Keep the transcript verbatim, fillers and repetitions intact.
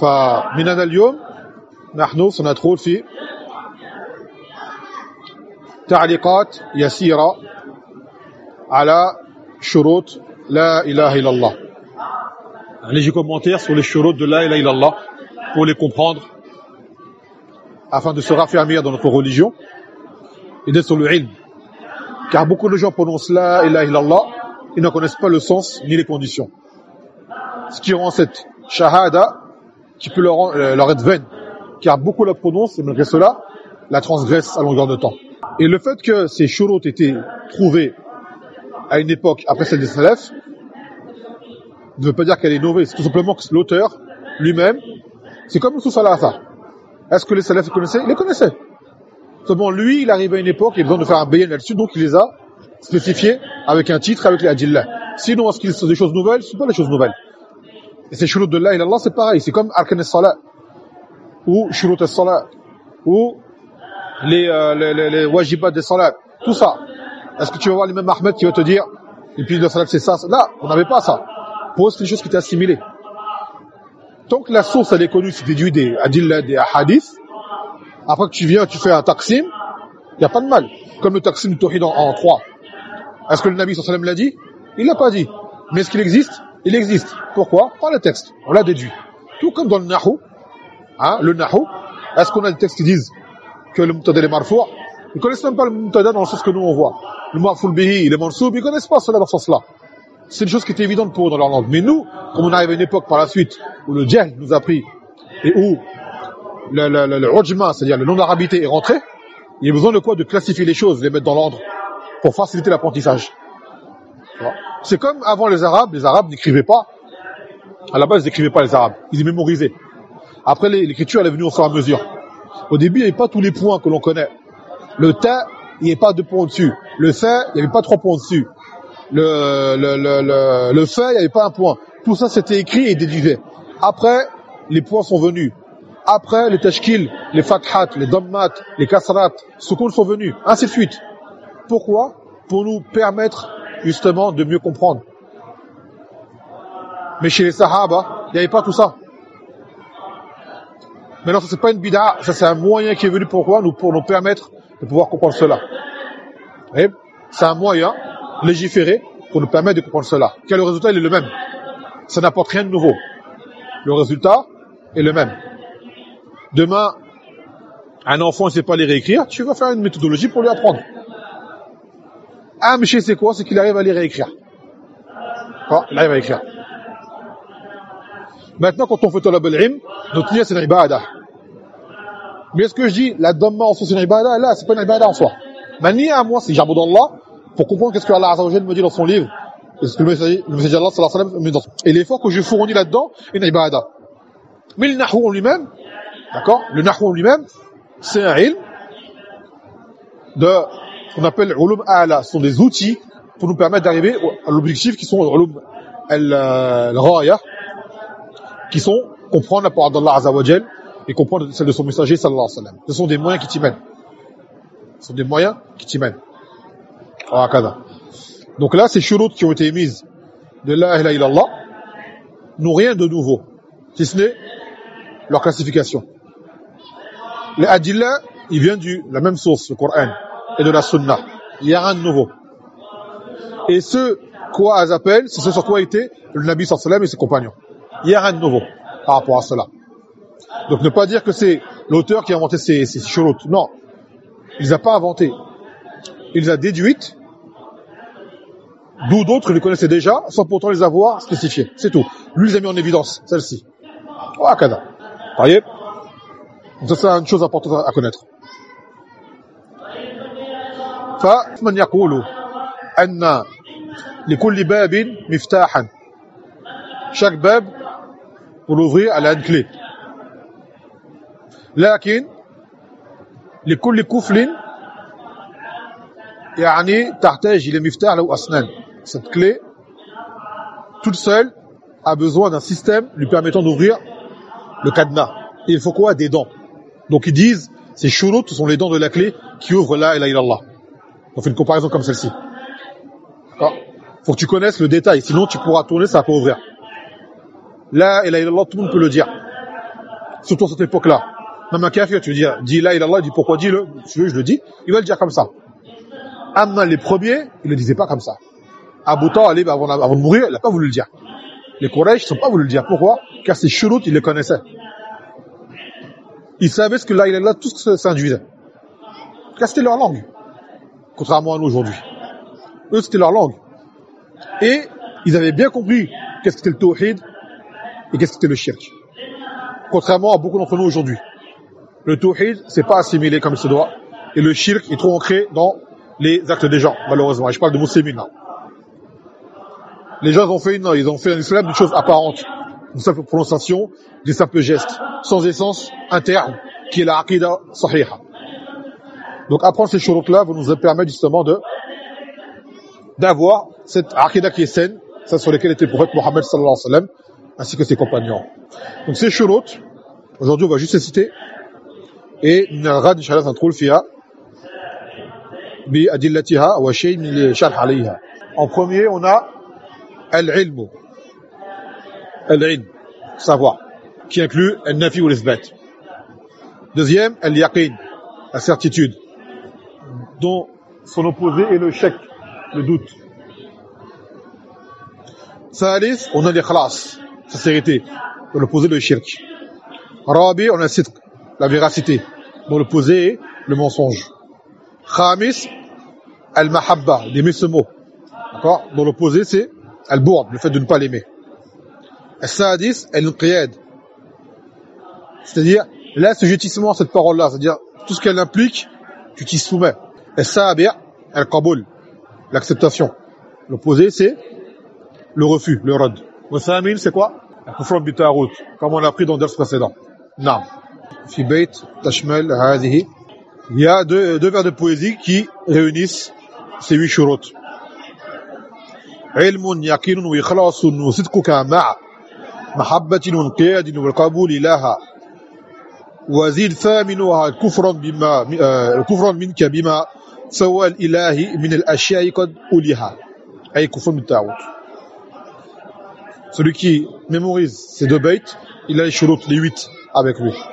فمننا اليوم نحن سندخل في تعليقات يسيرة على شروط لا إله إلا الله. Un léger commentaire sur les shurut de la ilaha illallah pour les comprendre afin de se raffermir dans notre religion et d'être sur le ilm. Car beaucoup de gens prononcent la ilaha illallah, ils ne connaissent pas le sens ni les conditions. Ce qui rend cette shahada qui peut leur, euh, leur être vaine. Car beaucoup la prononcent et malgré cela la transgressent à longueur de temps. Et le fait que ces shurut étaient trouvés à une époque après celle des salafs ne veut pas dire qu'elle est innovée. C'est tout simplement que l'auteur lui-même, c'est comme le sous-salafa. Est-ce que les salafs les connaissaient? Ils les connaissaient. Seulement lui, il arrive à une époque, il a besoin de faire un bayan là-dessus, donc il les a spécifiés avec un titre, avec les adillah. Sinon, est-ce qu'ils sont des choses nouvelles? Ce ne sont pas des choses nouvelles. Et ces shurut de la ilaha illallah, c'est pareil. C'est comme arkan as-salat, ou shurut as-salat, ou les, euh, les, les, les wajibat des salat. Tout ça. Est-ce que tu vas voir l'imam Ahmed qui va te dire, et puis le salat c'est ça? Là, on n'avait pas ça. Pour eux, c'est une chose qui était assimilée. Tant que la source, elle est connue, c'est déduit des adillah, des hadiths. Après que tu viens, tu fais un taqsim, il n'y a pas de mal. Comme le taqsim du tawhid en, en trois. Est-ce que le Nabi sallallahu alayhi wa sallam l'a dit? Il l'a pas dit. Mais est-ce qu'il existe? Il existe. Pourquoi? Par le texte. On l'a déduit. Tout comme dans le nahu. Hein, le nahu. Est-ce qu'on a des textes qui disent que le mubtada est marfou'? Ils ne connaissent même pas le mubtada dans le sens que nous on voit. Le marfou' bihi, il est mansoub, ils ne connaissent pas cela dans ce sens-là. C'est une chose qui était évidente pour eux dans leur langue. Mais nous, comme on arrive à une époque par la suite où le jahl nous a pris et où le, le, le, le ujma, c'est-à-dire le non-arabité est rentré, il y a besoin de quoi? De classifier les choses, les mettre dans l'ordre pour faciliter l'apprentissage. C'est comme avant les Arabes, les Arabes n'écrivaient pas. À la base, ils n'écrivaient pas les Arabes, ils les mémorisaient. Après, l'écriture, elle est venue au fur et à mesure. Au début, il n'y avait pas tous les points que l'on connaît. Le ta, il n'y avait pas deux points au-dessus. Le fa, il n'y avait pas trois points au-dessus. Le, le, le, le, le fa, il n'y avait pas un point. Tout ça, c'était écrit et déduit. Après, les points sont venus. Après, les tashkil, les fathat, les dammat, les kasrat, sukun sont venus. Ainsi de suite. Pourquoi? Pour nous permettre, justement, de mieux comprendre. Mais chez les sahaba, il n'y avait pas tout ça. Maintenant, ça c'est pas une bid'a, ça c'est un moyen qui est venu pourquoi? Nous, pour nous permettre de pouvoir comprendre cela. Et c'est un moyen légiféré pour nous permettre de comprendre cela. Quel le résultat? Il est le même. Ça n'apporte rien de nouveau. Le résultat est le même. Demain, un enfant ne sait pas les réécrire, tu vas faire une méthodologie pour lui apprendre. Un monsieur c'est quoi? C'est qu'il arrive à les réécrire. Oh, il arrive à écrire. Maintenant, quand on fait talab al-ilm, notre niyyah c'est une ibada. Mais est-ce que je dis la damma en soi c'est une ibada? Là, c'est pas une ibada en soi. Ma niyyah à moi, c'est j'aboud Allah pour comprendre qu'est-ce que Allah Azza wa Jalla me dit dans son livre. Et ce que le messager d'Allah sallallahu alayhi wa sallam me dit dans son... Et l'effort que je fournis là-dedans est une ibada. Mais le nahou en lui-même, d'accord? Le nahou en lui-même, c'est un ilm de ce qu'on appelle ulum a'la. Ce sont des outils pour nous permettre d'arriver à l'objectif qui sont ulum al-ghaya, qui sont comprendre la parole d'Allah Azza wa Jal et comprendre celle de son messager sallallahu alayhi wa sallam. Ce sont des moyens qui t'y mènent. Ce sont des moyens qui t'y mènent. Donc là, ces shurut qui ont été émises de la ilaha illallah n'ont rien de nouveau, si ce n'est leur classification. Les adillah, ils viennent de la même source, le Coran, et de la Sunna. Il n'y a rien de nouveau. Et ce quoi elles appellent, c'est ce sur quoi était le Nabi sallallahu alayhi wa sallam et ses compagnons. Il n'y a rien de nouveau par rapport à cela. Donc ne pas dire que c'est l'auteur qui a inventé ces, ces shurut. Non, il les a pas inventés. Il les a déduites, d'où d'autres les connaissaient déjà, sans pourtant les avoir spécifiées. C'est tout. Lui, il les a mis en évidence, celle-ci. Voilà, kada. Vous voyez? Donc ça, c'est une chose importante à connaître. فمن يقول أن لكل باب مفتاحا. Chaque bab, pour l'ouvrir, elle a une clé. لكن لكل كفل يعني تحتاج إلى مفتاح له أسنان. Cette clé, toute seule, a besoin d'un système lui permettant d'ouvrir le cadenas. Et il faut quoi? Des dents. Donc ils disent, ces shurut sont les dents de la clé qui ouvrent la ilaha illallah. On fait une comparaison comme celle-ci. D'accord? Faut que tu connaisses le détail, sinon tu pourras tourner, ça va pas ouvrir. La ilaha illallah, tout le monde peut le dire. surtout à cette époque-là. Même un kafir, tu veux dire, dis la ilaha illallah, il dit pourquoi dis-le, tu veux, je le dis, il va le dire comme ça. Amma les premiers, ils le disaient pas comme ça. Abu Talib, avant, avant de mourir, il n'a pas voulu le dire. Les Quraysh ne sont pas voulu le dire. Pourquoi? Car ces shurut, ils les connaissaient. Ils savaient ce que la ilaha illallah, tout ce que ça induisait. Car c'était leur langue. Contrairement à nous aujourd'hui. Eux, c'était leur langue. Et ils avaient bien compris qu'est-ce que c'était le tawhid et qu'est-ce que c'était le shirk. Contrairement à beaucoup d'entre nous aujourd'hui. Le tawhid, c'est pas assimilé comme il se doit. Et le shirk est trop ancré dans les actes des gens, malheureusement. Et je parle de musulmans, là. Les gens ils ont fait une, ils ont fait un islam une chose apparente. Une simple prononciation, des simples gestes. Sans essence interne, qui est la aqidah sahiha. Donc apprendre ces shurut-là va nous permettre justement de, d'avoir cette aqidah qui est saine, ça sur lesquelles était le prophète Mohammed sallallahu alayhi wa sallam, ainsi que ses compagnons. Donc ces shurut, aujourd'hui on va juste les citer, et نغاد إن شاء الله ندخل فيها بأدلتها وشيء من الشرح عليها. En premier, on a al-ilm. Al-ilm, savoir, qui inclut al-nafi ou l'isbat. Deuxième, al-yaqin, la certitude, dont son opposé est le shak, le doute. Thalith, on a l'ikhlas, sincérité, dont l'opposé est le shirk. Rabi, on a sidq, la véracité, dont l'opposé est le mensonge. Khamis, al-mahabba, d'aimer ce mot, d'accord, dont l'opposé c'est al-bourd, le fait de ne pas l'aimer. Al-sadis, al-inqiyad, c'est-à-dire l'assujettissement à cette parole-là, c'est-à-dire tout ce qu'elle implique, tu t'y soumets. Al-sabi', al-qabul, l'acceptation. L'opposé c'est le refus, le rad. Al-thamin, c'est quoi? Al-kufran bi-ta'arut, comme on l'a appris dans le ders précédent. Naam. Fi bayt tashmal hadhihi. Il y a deux, deux vers de poésie qui réunissent ces huit shurut. علم يقين وإخلاص وصدقك مع محبة وانقياد والقبول لها وزيد ثامنها كفرا بما كفرا منك بما سوى الإله من الأشياء قد أوليها أي كفر بالتاغوت. Celui qui mémorise ces deux baits, il a les shurut, les huit avec lui.